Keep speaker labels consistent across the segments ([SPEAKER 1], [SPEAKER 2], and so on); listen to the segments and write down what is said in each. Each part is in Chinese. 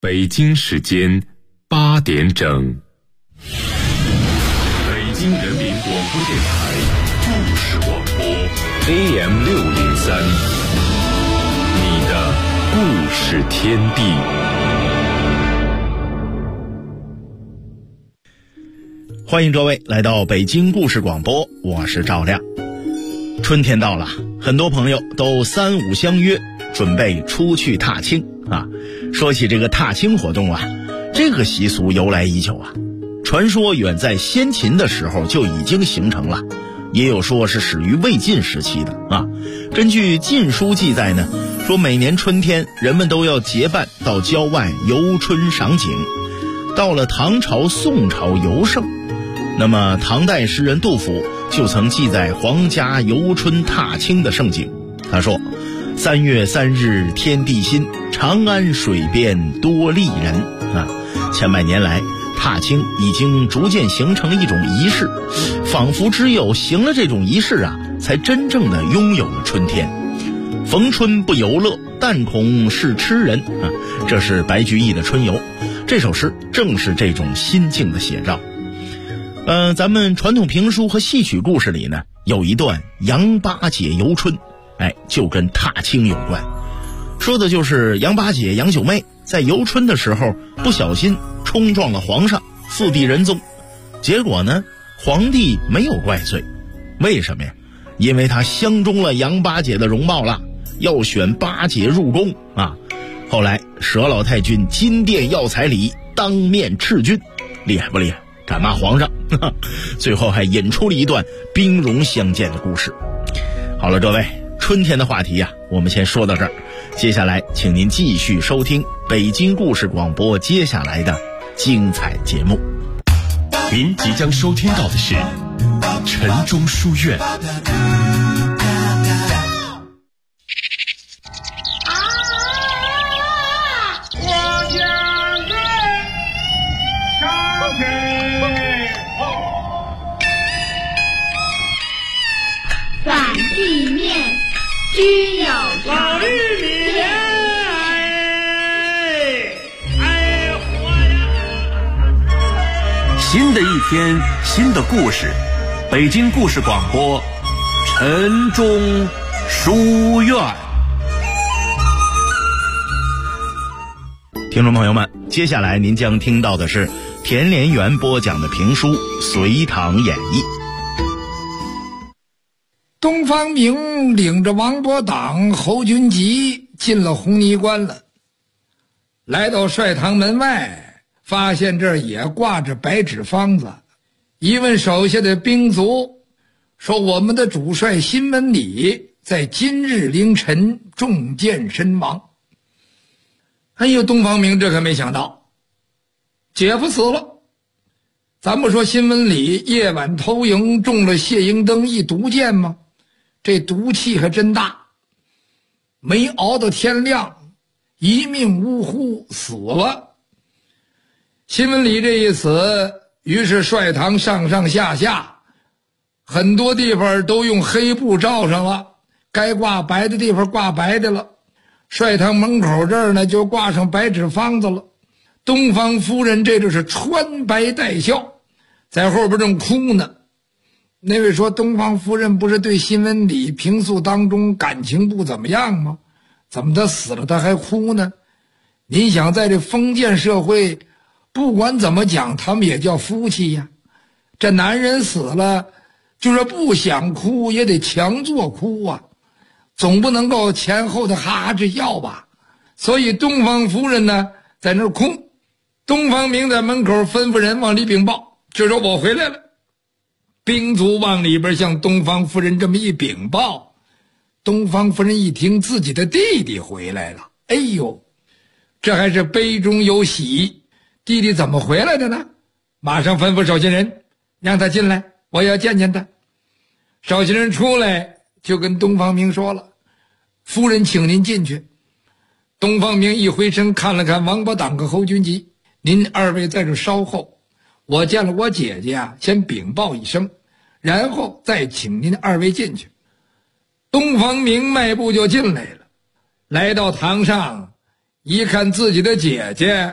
[SPEAKER 1] 北京时间8点整。北京人民广播电台故事广播 AM603， 你的故事天地。
[SPEAKER 2] 欢迎各位来到北京故事广播，我是赵亮。春天到了，很多朋友都3、5相约，准备出去踏青啊。说起这个踏青活动啊，这个习俗由来已久啊，传说远在先秦的时候就已经形成了，也有说是始于魏晋时期的啊。根据《晋书》记载呢，说每年春天人们都要结伴到郊外游春赏景。到了唐朝、宋朝尤盛，那么唐代诗人杜甫就曾记载皇家游春踏青的盛景。他说：3月3日天地新，长安水边多丽人啊。千百年来，踏青已经逐渐形成了一种仪式，仿佛只有行了这种仪式啊，才真正的拥有了春天。逢春不游乐，但恐是痴人啊。这是白居易的《春游》，这首诗正是这种心境的写照。咱们传统评书和戏曲故事里呢，有一段杨八姐游春，就跟踏青有关。说的就是杨八姐杨九妹在游春的时候不小心冲撞了皇上，复辟仁宗。结果呢，皇帝没有怪罪。为什么呀？因为他相中了杨八姐的容貌了，要选八姐入宫啊。后来佘老太君金殿要彩礼，当面斥君，厉害不厉害？敢骂皇上，最后还引出了一段兵戎相见的故事。好了，各位，春天的话题啊，我们先说到这儿。接下来请您继续收听北京故事广播接下来的精彩节目。
[SPEAKER 1] 您即将收听到的是晨钟书院。
[SPEAKER 3] 反地面均有常，
[SPEAKER 4] 新的一天，新的故事，北京故事广播晨钟书院。
[SPEAKER 2] 听众朋友们，接下来您将听到的是田连元播讲的评书《隋唐演义》。
[SPEAKER 5] 东方明领着王伯党、侯君集进了红泥关了，来到帅堂门外，发现这儿也挂着白纸方子。一问手下的兵卒，说我们的主帅辛文礼在今日凌晨中箭身亡。哎呦，东方明这可没想到，姐夫死了。咱不说辛文礼夜晚偷营中了谢英登一毒箭吗？这毒气还真大，没熬到天亮，一命呜呼死了。辛文礼这一死，于是帅堂上上下下很多地方都用黑布罩上了，该挂白的地方挂白的了。帅堂门口这儿呢，就挂上白纸方子了。东方夫人这就是穿白带孝，在后边正哭呢。那位说东方夫人不是对辛文礼平素当中感情不怎么样吗？怎么他死了他还哭呢？您想在这封建社会，不管怎么讲他们也叫夫妻呀。这男人死了就是不想哭也得强作哭啊，总不能够前后的哈哈直笑吧。所以东方夫人呢在那儿哭，东方明在门口吩咐人往里禀报，就说我回来了。兵卒往里边向东方夫人这么一禀报，东方夫人一听自己的弟弟回来了，哎呦，这还是悲中有喜。弟弟怎么回来的呢？马上吩咐守信人让他进来，我要见见他。守信人出来就跟东方明说了，夫人请您进去。东方明一回身看了看王伯党和侯君集，您二位在这稍后，我见了我姐姐啊，先禀报一声，然后再请您二位进去。东方明迈步就进来了，来到堂上一看自己的姐姐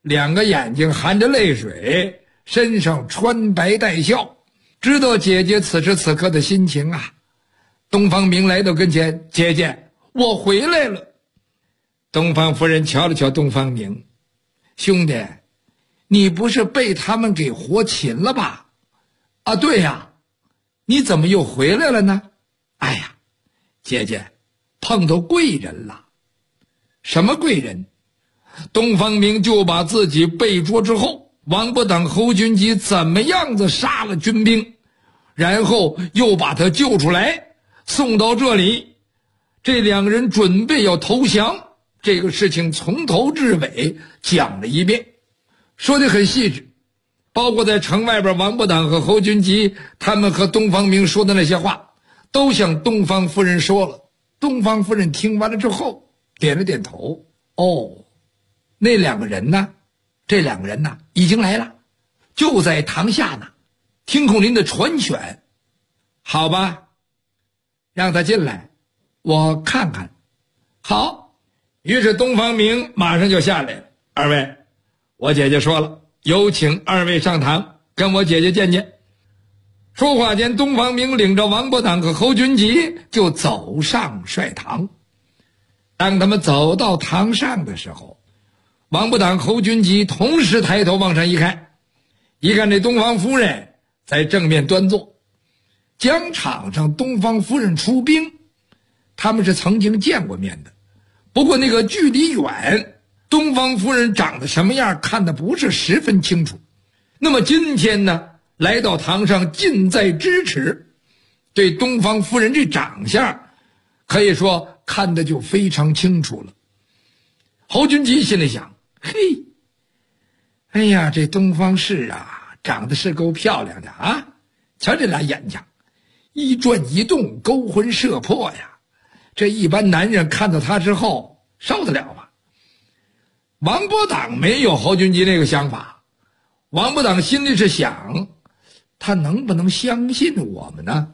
[SPEAKER 5] 两个眼睛含着泪水，身上穿白带孝，知道姐姐此时此刻的心情啊。东方明来到跟前，姐姐，我回来了。东方夫人瞧了瞧东方明，兄弟，你不是被他们给活擒了吧？啊，对呀，你怎么又回来了呢？哎呀，姐姐，碰到贵人了。什么贵人？东方明就把自己被捉之后，王八党侯君集怎么样子杀了军兵，然后又把他救出来，送到这里。这两个人准备要投降，这个事情从头至尾讲了一遍，说得很细致，包括在城外边王八党和侯君集他们和东方明说的那些话，都向东方夫人说了。东方夫人听完了之后点了点头，哦，那两个人呢？这两个人呢已经来了，就在堂下呢，听孔林的传选。好吧，让他进来，我看看。好，于是东方明马上就下来了。二位，我姐姐说了，有请二位上堂，跟我姐姐见见。说话间，东方明领着王八党和侯君集就走上帅堂。当他们走到堂上的时候，王八党侯君集同时抬头往上一看，一看这东方夫人在正面端坐。疆场上东方夫人出兵，他们是曾经见过面的，不过那个距离远，东方夫人长得什么样看得不是十分清楚。那么今天呢，来到堂上近在咫尺，对东方夫人这长相可以说看得就非常清楚了。侯君集心里想，嘿，哎呀，这东方氏啊，长得是够漂亮的啊，瞧这俩眼睛，一转一动，勾魂摄魄呀，这一般男人看到她之后受得了吗？王八党没有侯君集那个想法，王八党心里是想，他能不能相信我们呢？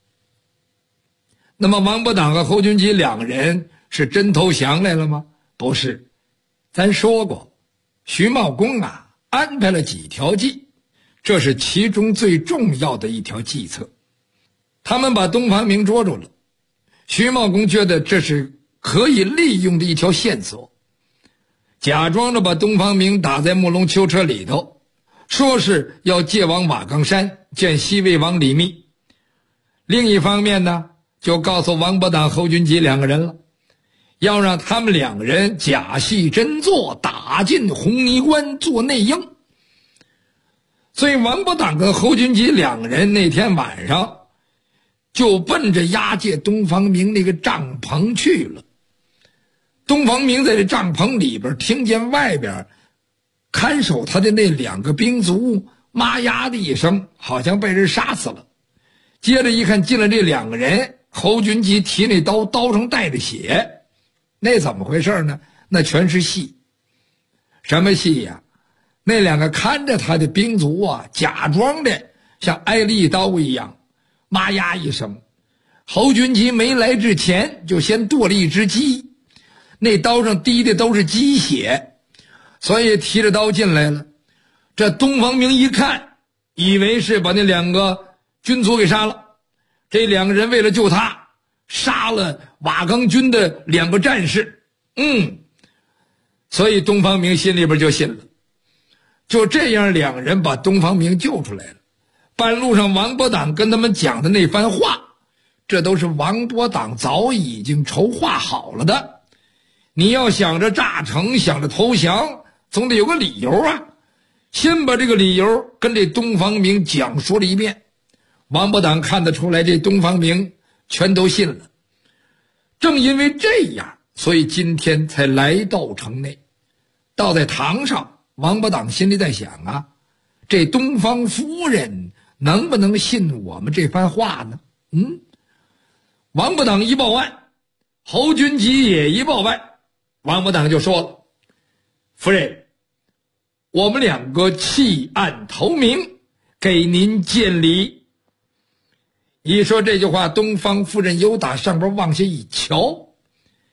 [SPEAKER 5] 那么王八党和侯君集两个人是真投降来了吗？不是，咱说过，徐茂公啊安排了几条计，这是其中最重要的一条计策。他们把东方明捉住了，徐茂公觉得这是可以利用的一条线索，假装着把东方明打在木龙囚车里头，说是要借往瓦岗山见西魏王李密。另一方面呢，就告诉王八党侯君集两个人了，要让他们两个人假戏真做，打进红泥关做内应。所以王八党跟侯君集两个人那天晚上就奔着押解东方明那个帐篷去了。东方明在这帐篷里边听见外边看守他的那两个兵卒妈呀的一声，好像被人杀死了。接着一看进了这两个人，侯君集提那刀，刀上带着血，那怎么回事呢？那全是戏。什么戏呀？那两个看着他的兵卒啊，假装的像挨了一刀一样，妈呀一声。侯君集没来之前就先剁了一只鸡，那刀上滴的都是鸡血，所以提着刀进来了。这东方明一看，以为是把那两个军卒给杀了。这两个人为了救他，杀了瓦岗军的两个战士。所以东方明心里边就信了。就这样，两个人把东方明救出来了。半路上王八党跟他们讲的那番话，这都是王八党早已经筹划好了的。你要想着炸城，想着投降，总得有个理由啊。先把这个理由跟这东方明讲述了一遍。王八党看得出来，这东方明全都信了。正因为这样，所以今天才来到城内。到在堂上，王八党心里在想啊，这东方夫人能不能信我们这番话呢？王八党一报案，侯君集也一报案，王八党就说了，夫人，我们两个弃暗投明，给您见礼。一说这句话，东方夫人由打上边往下一瞧，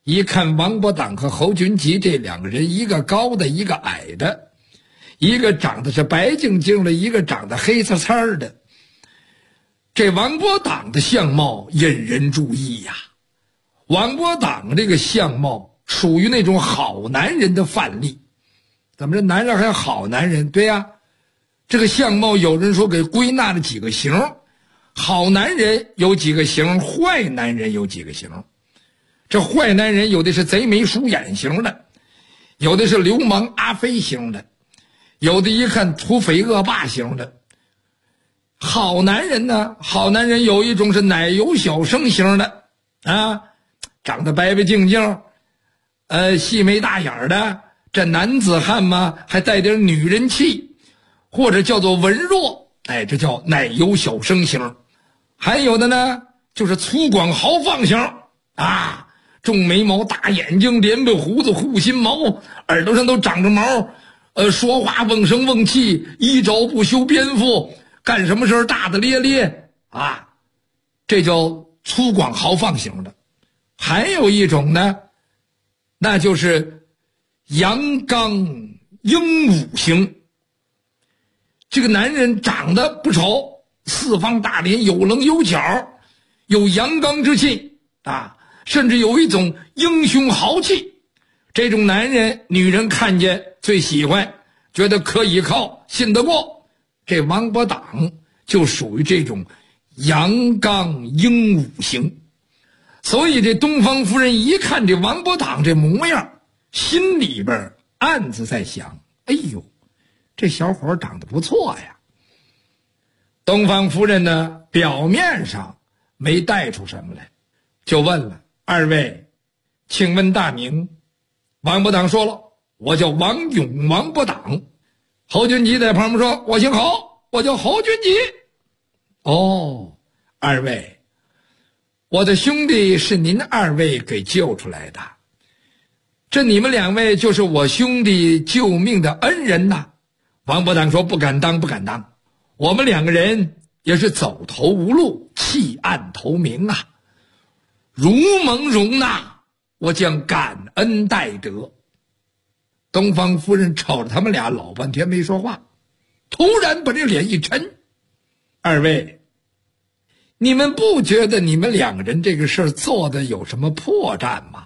[SPEAKER 5] 一看王伯党和侯君集这两个人，一个高的，一个矮的，一个长得是白净净的，一个长得黑刺刺的。这王伯党的相貌引人注意呀。王伯党这个相貌属于那种好男人的范例。怎么这男人还有好男人？对呀，这个相貌有人说给归纳了几个型，好男人有几个型，坏男人有几个型。这坏男人有的是贼眉鼠眼型的，有的是流氓阿飞型的，有的一看土匪恶霸型的。好男人呢，好男人有一种是奶油小生型的啊，长得白白净净，细眉大眼的，这男子汉嘛，还带点女人气，或者叫做文弱，这叫奶油小生型。还有的呢，就是粗犷豪放型啊，重眉毛大眼睛，连背胡子护心毛，耳朵上都长着毛，说话瓮声瓮气，一招不修边幅，干什么事大大咧咧啊，这叫粗犷豪放型的。还有一种呢，那就是阳刚英武型。这个男人长得不丑，四方大脸，有棱有角，有阳刚之气啊，甚至有一种英雄豪气。这种男人女人看见最喜欢，觉得可以靠，信得过。这王伯党就属于这种阳刚英武型。所以这东方夫人一看这王伯党这模样，心里边暗自在想，哎呦，这小伙长得不错呀。东方夫人呢，表面上没带出什么来，就问了，二位请问大名？王伯党说了，我叫王勇，王伯党。侯君集在旁边说，我姓侯，我叫侯君集。哦，二位，我的兄弟是您二位给救出来的，这你们两位就是我兄弟救命的恩人呐。王伯党说，不敢当，不敢当，我们两个人也是走投无路，弃暗投明啊，如蒙容纳，我将感恩戴德。东方夫人瞅着他们俩老半天没说话，突然把这脸一沉，二位，你们不觉得你们两个人这个事儿做的有什么破绽吗？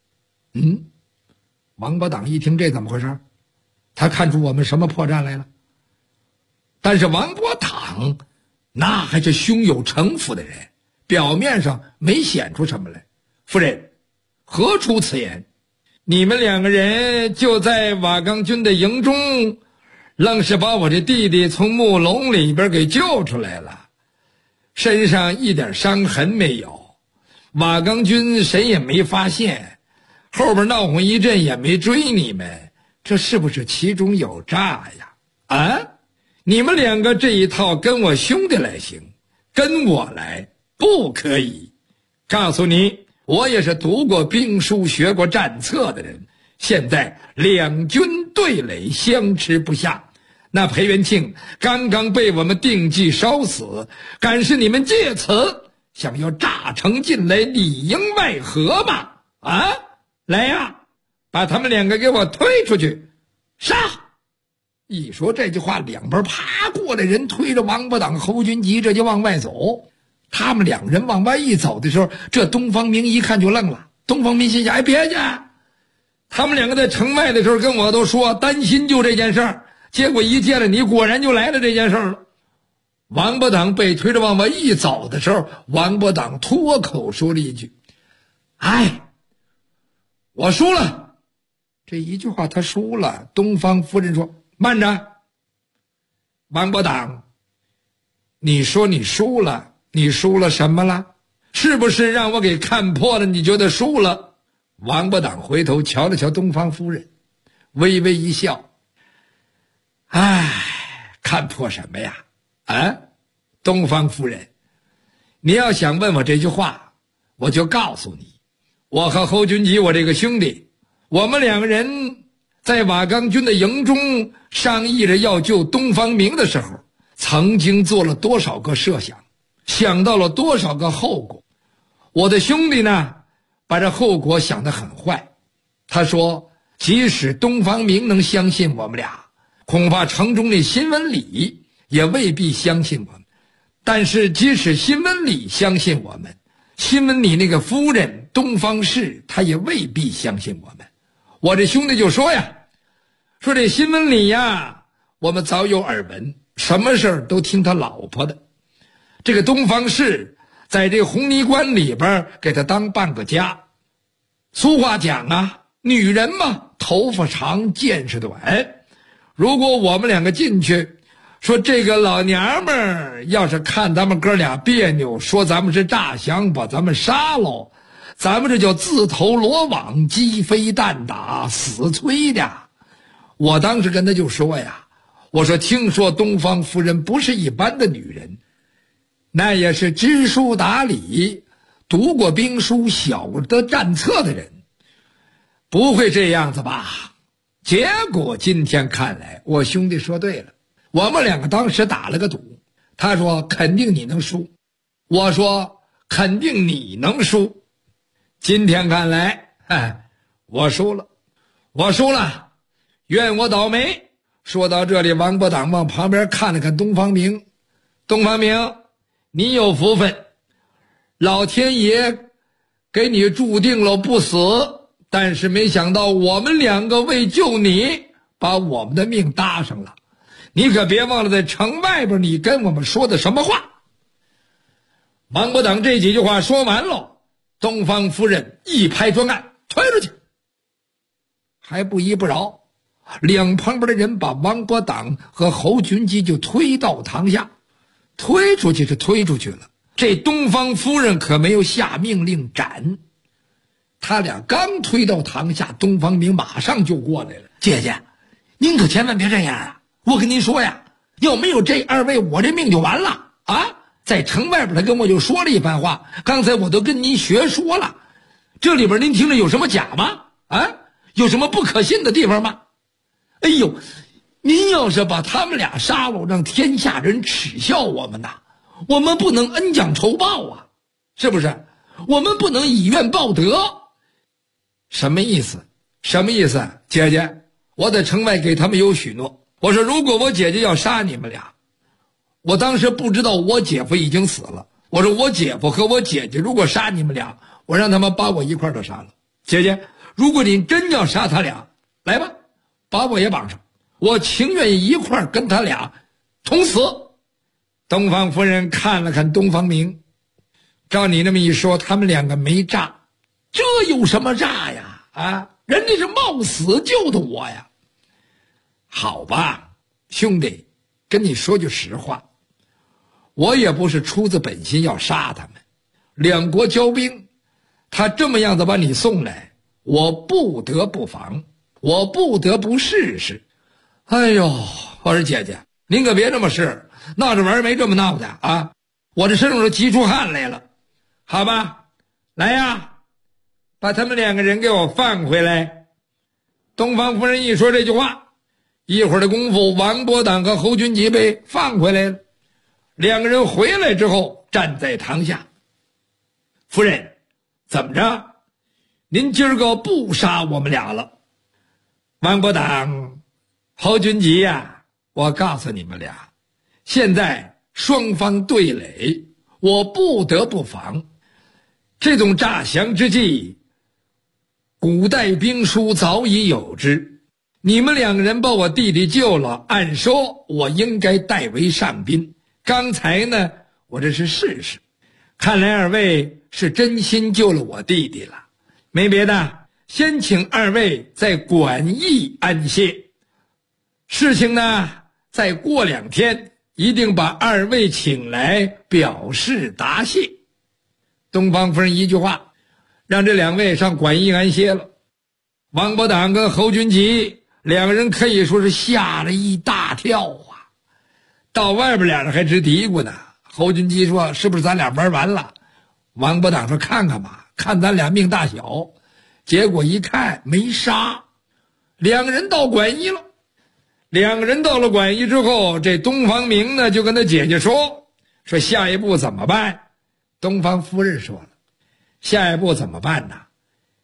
[SPEAKER 5] 王伯党一听这怎么回事，他看出我们什么破绽来了。但是王伯党那还是胸有城府的人，表面上没显出什么来。夫人，何出此言？你们两个人就在瓦岗军的营中，愣是把我这弟弟从木笼里边给救出来了，身上一点伤痕没有，瓦岗军谁也没发现，后边闹哄一阵也没追你们，这是不是其中有诈呀？啊，你们两个这一套跟我兄弟来行，跟我来不可以。告诉你，我也是读过兵书学过战策的人，现在两军对垒，相持不下，那裴元庆刚刚被我们定计烧死，敢是你们借此想要诈城进来，里应外合吗？啊，来呀，把他们两个给我推出去，杀！一说这句话，两边爬过来人推着王伯党、侯君集，这就往外走。他们两人往外一走的时候，这东方明一看就愣了。东方明心想，别去！他们两个在城外的时候跟我都说担心就这件事儿，结果一见了你，果然就来了这件事儿了。王伯党被推着往外一走的时候，王伯党脱口说了一句：“哎，我输了。”这一句话他输了。东方夫人说：“慢着，王伯党，你说你输了。你输了什么了？是不是让我给看破了，你觉得输了？”王伯党回头瞧了瞧东方夫人，微微一笑：“哎，看破什么呀？啊，东方夫人，你要想问我这句话，我就告诉你，我和侯君集，我这个兄弟，我们两个人在瓦岗军的营中商议着要救东方明的时候，曾经做了多少个设想，想到了多少个后果。我的兄弟呢， 把这后果想得很坏。他说，即使东方明能相信我们俩，恐怕城中的辛文礼也未必相信我们。但是即使辛文礼相信我们，辛文礼那个夫人东方氏他也未必相信我们。我这兄弟就说呀，说这辛文礼呀，我们早有耳闻，什么事儿都听他老婆的。这个东方氏在这红泥关里边给他当半个家。俗话讲啊，女人嘛，头发长见识短。如果我们两个进去，说这个老娘们儿要是看咱们哥俩别扭，说咱们是诈降，把咱们杀了，咱们这叫自投罗网，鸡飞蛋打，死催的。我当时跟他就说呀，我说听说东方夫人不是一般的女人，那也是知书达理，读过兵书，晓得战策的人，不会这样子吧？结果今天看来，我兄弟说对了。我们两个当时打了个赌，他说肯定你能输，我说肯定你能输。今天看来，我输了，怨我倒霉。说到这里，王伯党往旁边看了看东方明，东方明，你有福分，老天爷给你注定了不死，但是没想到我们两个为救你，把我们的命搭上了。你可别忘了在城外边你跟我们说的什么话。王伯党这几句话说完了，东方夫人一拍桌案，推出去。还不依不饶，两旁边的人把王伯党和侯群基就推到堂下。推出去是推出去了，这东方夫人可没有下命令斩。他俩刚推到堂下，东方明马上就过来了。姐姐，您可千万别这样啊！我跟您说呀，要没有这二位，我这命就完了啊！在城外边他跟我就说了一番话，刚才我都跟您学说了，这里边您听着有什么假吗？啊，有什么不可信的地方吗？哎呦，您要是把他们俩杀了，让天下人耻笑我们呐，我们不能恩将仇报啊，是不是？我们不能以怨报德。什么意思？什么意思？姐姐，我在城外给他们有许诺，我说如果我姐姐要杀你们俩，我当时不知道我姐夫已经死了，我说我姐夫和我姐姐如果杀你们俩，我让他们把我一块儿都杀了。姐姐，如果你真要杀他俩，来吧，把我也绑上，我情愿一块儿跟他俩同死。东方夫人看了看东方明，照你那么一说，他们两个没诈，这有什么诈呀？啊，人家是冒死救的我呀。好吧，兄弟，跟你说句实话，我也不是出自本心要杀他们，两国交兵，他这么样子把你送来，我不得不防，我不得不试试。哎呦，我说姐姐，您可别这么试，闹着玩没这么闹的啊！我这身上都急出汗来了。好吧，来呀，把他们两个人给我放回来。东方夫人一说这句话，一会儿的功夫，王伯党和侯群基被放回来了。两个人回来之后，站在堂下。夫人，怎么着？您今儿个不杀我们俩了？王伯党、侯群基呀，我告诉你们俩，现在双方对垒，我不得不防。这种诈降之计，古代兵书早已有之。你们两个人把我弟弟救了，按说我应该代为上宾。刚才呢，我这是试试，看来二位是真心救了我弟弟了。没别的，先请二位在馆驿安歇。事情呢，再过2天，一定把二位请来表示答谢。东方夫人一句话，让这两位上馆驿安歇了。王伯党跟侯群基两个人可以说是吓了一大跳啊！到外边俩人还直嘀咕呢。侯群基说：“是不是咱俩玩完了？”王伯党说：“看看吧，看咱俩命大小。”结果一看没杀，两个人到馆驿了。两个人到了馆驿之后，这东方明呢就跟他姐姐说下一步怎么办？东方夫人说了，下一步怎么办呢？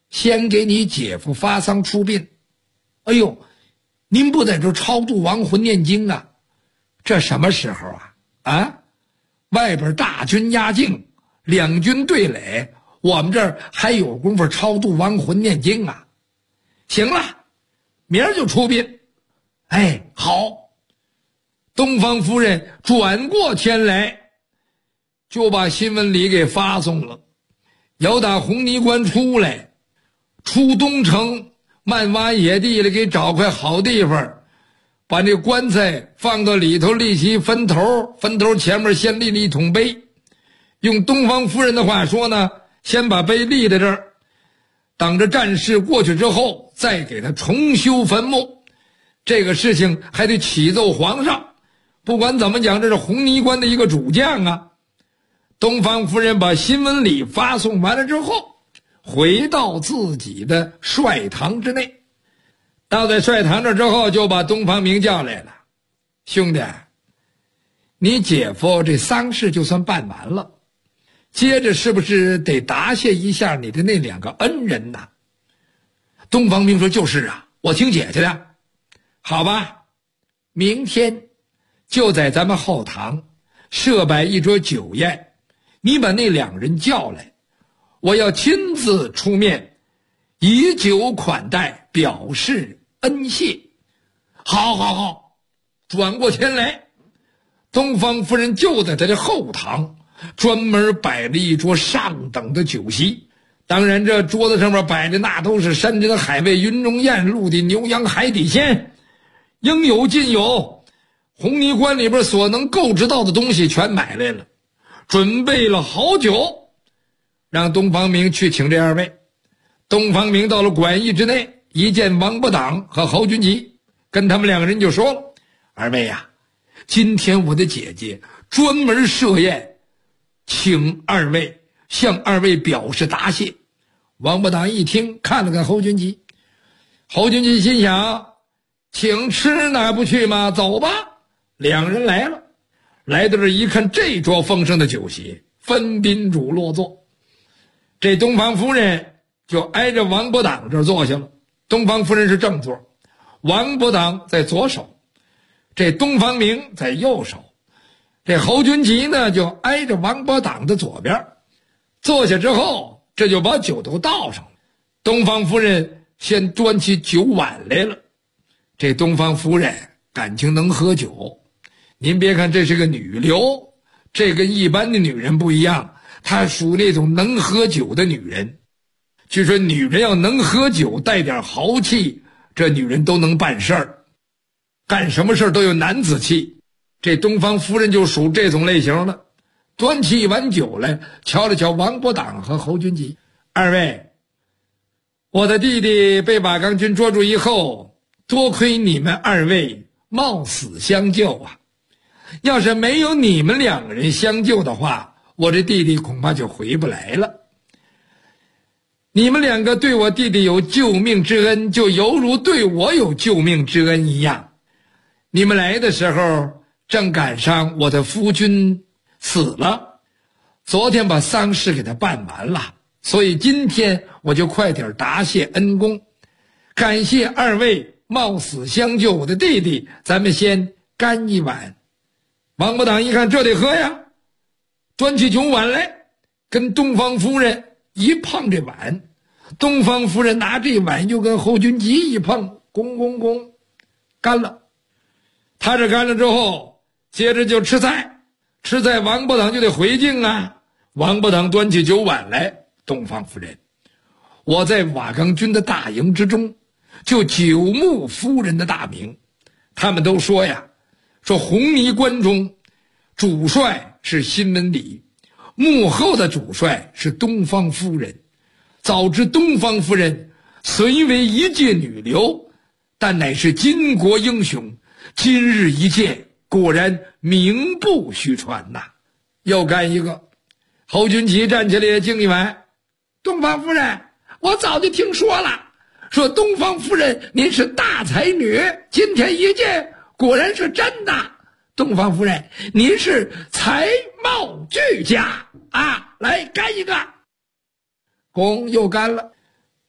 [SPEAKER 5] 先给你姐夫发丧出殡。哎呦，您不在这超度亡魂念经啊？这什么时候啊？外边大军压境，两军对垒，我们这儿还有功夫超度亡魂念经啊？行了，明儿就出殡。哎，好。东方夫人转过天来，就把新闻礼给发送了，要打红泥关出来，出东城，漫挖野地里给找块好地方，把这棺材放到里头立起坟头，坟头前面先立了一桶碑，用东方夫人的话说呢，先把碑立在这儿，等着战事过去之后再给他重修坟墓。这个事情还得启奏皇上，不管怎么讲，这是红泥关的一个主将啊。东方夫人把新闻礼发送完了之后，回到自己的帅堂之内。到在帅堂这之后，就把东方明叫来了。兄弟，你姐夫这丧事就算办完了，接着是不是得答谢一下你的那两个恩人呢？东方明说，就是啊，我听姐姐的。好吧，明天就在咱们后堂设摆一桌酒宴，你把那两人叫来，我要亲自出面以酒款待，表示恩谢。好，转过天来，东方夫人就在他的后堂专门摆了一桌上等的酒席。当然这桌子上面摆的那都是山珍海味、云中雁、陆地牛羊、海底鲜，应有尽有，红泥关里边所能购置到的东西全买来了，准备了好久，让东方明去请这二位。东方明到了馆驿之内，一见王伯党和侯君集，跟他们两个人就说了，二位呀，今天我的姐姐专门设宴，请二位向二位表示答谢。王伯党一听，看了看侯君集，侯君集心想，请吃哪不去吗？走吧。两人来了，来到这一看，这桌丰盛的酒席，分宾主落座。这东方夫人就挨着王伯党这儿坐下了。东方夫人是正座，王伯党在左手，这东方明在右手。这侯君集呢，就挨着王伯党的左边。坐下之后，这就把酒都倒上了。东方夫人先端起酒碗来了。这东方夫人感情能喝酒，您别看这是个女流，这跟一般的女人不一样，她属那种能喝酒的女人。据说女人要能喝酒，带点豪气，这女人都能办事儿，干什么事儿都有男子气。这东方夫人就属这种类型的，端起一碗酒来，瞧了瞧王伯党和侯君集，二位，我的弟弟被瓦岗军捉住以后，多亏你们二位冒死相救啊！要是没有你们两个人相救的话，我这弟弟恐怕就回不来了。你们两个对我弟弟有救命之恩，就犹如对我有救命之恩一样。你们来的时候正赶上我的夫君死了，昨天把丧事给他办完了，所以今天我就快点答谢恩公，感谢二位冒死相救我的弟弟，咱们先干一碗。王伯党一看这得喝呀，端起酒碗来，跟东方夫人一碰这碗，东方夫人拿这碗又跟侯君集一碰，咣咣咣，干了。他这干了之后，接着就吃菜，吃菜王伯党就得回敬啊。王伯党端起酒碗来，东方夫人，我在瓦岗军的大营之中，就久慕夫人的大名。他们都说呀，说红泥关中主帅是新闻礼，幕后的主帅是东方夫人。早知东方夫人虽为一介女流，但乃是巾帼英雄，今日一见，果然名不虚传呐。又干一个，侯君集站起来敬一碗。东方夫人，我早就听说了，说东方夫人您是大才女，今天一见果然是真的。东方夫人您是才貌俱佳啊，来干一个。公又干了。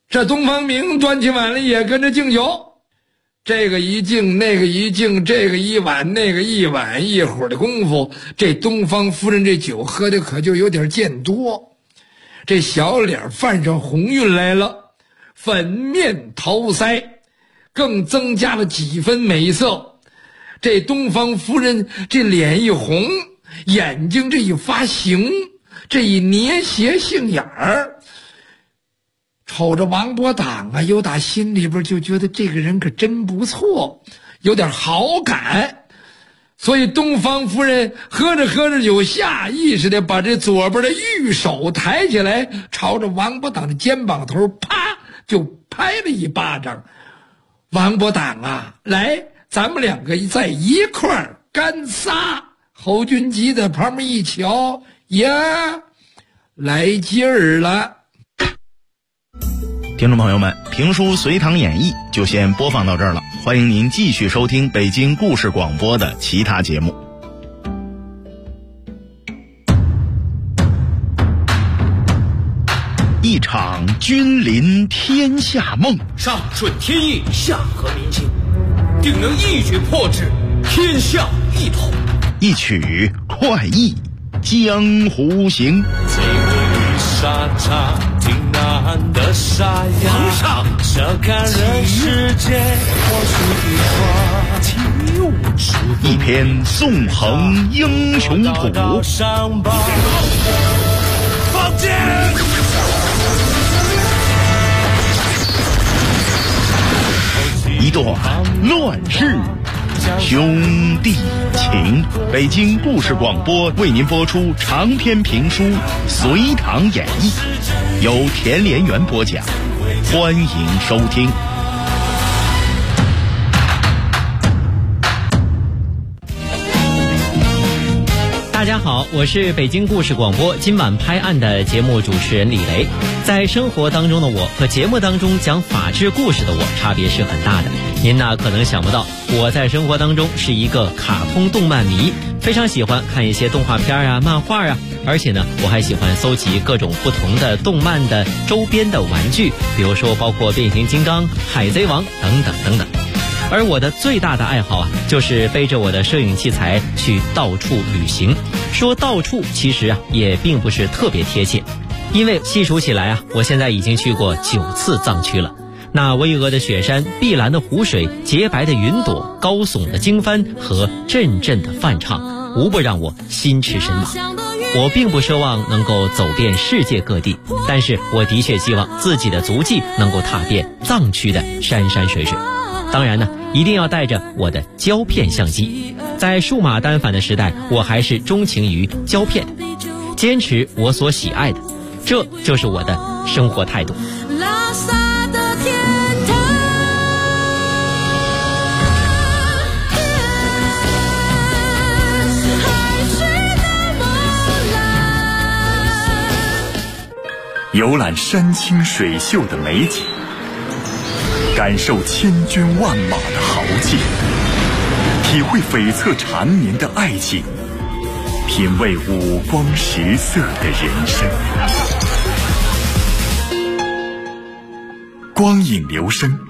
[SPEAKER 5] 这东方明端起碗来也跟着敬酒，这个一敬，那个一敬，这个一碗，那个一碗，一会儿的功夫，这东方夫人这酒喝的可就有点见多，这小脸泛上红晕来了，粉面桃腮，更增加了几分美色。这东方夫人这脸一红，眼睛这一发形，这一捏斜杏眼儿，瞅着王伯党啊，有打心里边就觉得这个人可真不错，有点好感。所以东方夫人喝着喝着酒，下意识的把这左边的玉手抬起来，朝着王伯党的肩膀头啪就拍了一巴掌。王伯党啊，来，咱们两个在一块儿干撒。侯君集在旁边一瞧，呀，来劲儿了。
[SPEAKER 2] 听众朋友们，评书《隋唐演义》就先播放到这儿了，欢迎您继续收听北京故事广播的其他节目。一场君临天下梦，
[SPEAKER 6] 上顺天意，下合民心，定能一举破之，天下一统。
[SPEAKER 2] 一曲快意江湖行。
[SPEAKER 7] 这位沙场挺难的沙哑，
[SPEAKER 6] 皇上
[SPEAKER 7] 这感人世间或许
[SPEAKER 2] 一篇纵横英雄谱，
[SPEAKER 7] 放箭！
[SPEAKER 2] 一段乱世兄弟情。北京故事广播为您播出长篇评书《隋唐演义》，由田连元播讲，欢迎收听。
[SPEAKER 8] 大家好，我是北京故事广播今晚拍案的节目主持人李雷。在生活当中的我和节目当中讲法治故事的我差别是很大的。您呢可能想不到，我在生活当中是一个卡通动漫迷，非常喜欢看一些动画片啊、漫画啊，而且呢我还喜欢搜集各种不同的动漫的周边的玩具，比如说包括变形金刚、海贼王等等等等。而我的最大的爱好啊，就是背着我的摄影器材去到处旅行。说到处其实啊也并不是特别贴切，因为细数起来啊，我现在已经去过9次藏区了。那巍峨的雪山、碧蓝的湖水、洁白的云朵、高耸的经幡和阵阵的梵唱，无不让我心驰神往。我并不奢望能够走遍世界各地，但是我的确希望自己的足迹能够踏遍藏区的山山水水。当然呢，一定要带着我的胶片相机。在数码单反的时代，我还是钟情于胶片，坚持我所喜爱的，这就是我的生活态度。
[SPEAKER 3] 拉萨的天堂，海水的波澜，
[SPEAKER 9] 游览山清水秀的美景，感受千军万马的豪气，体会悱恻缠绵的爱情，品味五光十色的人生。光影留声，